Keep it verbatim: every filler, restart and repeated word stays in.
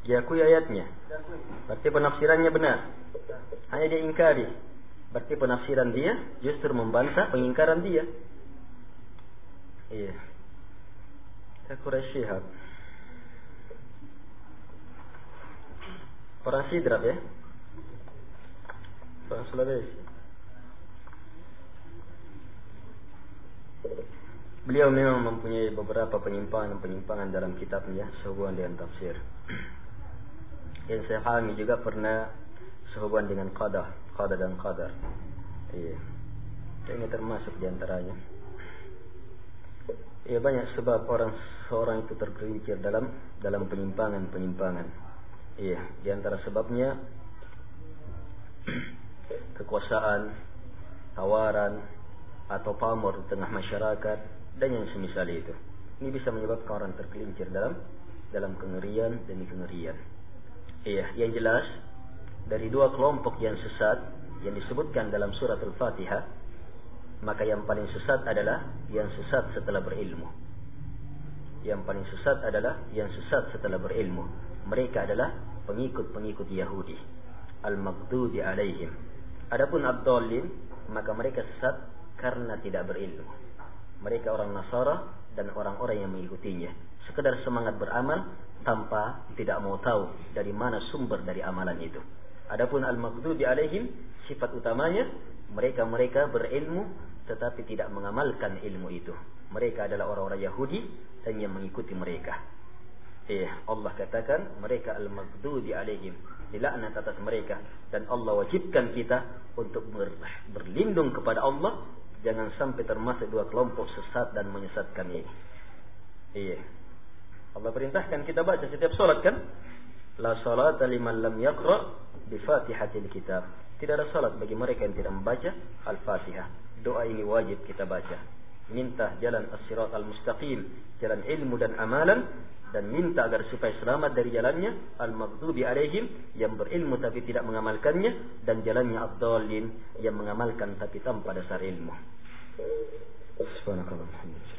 Diakui ayatnya. Berarti penafsirannya benar. Hanya dia ingkari. Berarti penafsiran dia justru membantah pengingkaran dia. Iya. Quraisy Shihab. Orang Sidrap ya. Orang Sulawesi. Beliau memang mempunyai beberapa penyimpangan-penyimpangan dalam kitabnya sehubungan dengan tafsir. Yang saya pahami juga pernah sehubungan dengan qada, qada dan qadar. Iya. Ini termasuk di antaranya. Iya, banyak sebab orang seorang itu tergelincir dalam dalam penyimpangan-penyimpangan. Iya, di antara sebabnya kekuasaan, tawaran atau pamor di tengah masyarakat dan yang semisal itu. Ini bisa menyebabkan orang tergelincir dalam dalam kengerian demi kengerian. Iya, yang jelas dari dua kelompok yang sesat yang disebutkan dalam surat Al-Fatihah, maka yang paling sesat adalah yang sesat setelah berilmu. Yang paling sesat adalah yang sesat setelah berilmu. Mereka adalah pengikut-pengikut Yahudi, al-maghdubi alaihim. Adapun ad-dallin, maka mereka sesat karena tidak berilmu. Mereka orang Nasara dan orang-orang yang mengikutinya, sekedar semangat beramal tanpa tidak mau tahu dari mana sumber dari amalan itu. Adapun al-maghdubi alaihim, sifat utamanya mereka-mereka berilmu tetapi tidak mengamalkan ilmu itu. Mereka adalah orang-orang Yahudi dan yang mengikuti mereka. Eh, Allah katakan mereka al-maghdubi alaihim, dilaknat atas mereka, dan Allah wajibkan kita untuk ber, berlindung kepada Allah jangan sampai termasuk dua kelompok sesat dan menyesatkan ini. Iya. Allah perintahkan kita baca setiap salat kan? La salata liman lam yaqra bi Fatihatil kitab. Tidak ada salat bagi mereka yang tidak membaca Al-Fatihah. Doa ini wajib kita baca. Minta jalan as-sirat al-mustaqim, jalan ilmu dan amalan, dan minta agar supaya selamat dari jalannya al-maghdubi alaihim, yang berilmu tapi tidak mengamalkannya, dan jalannya ad-dallin, yang mengamalkan tapi tanpa dasar ilmu. Subhanallah.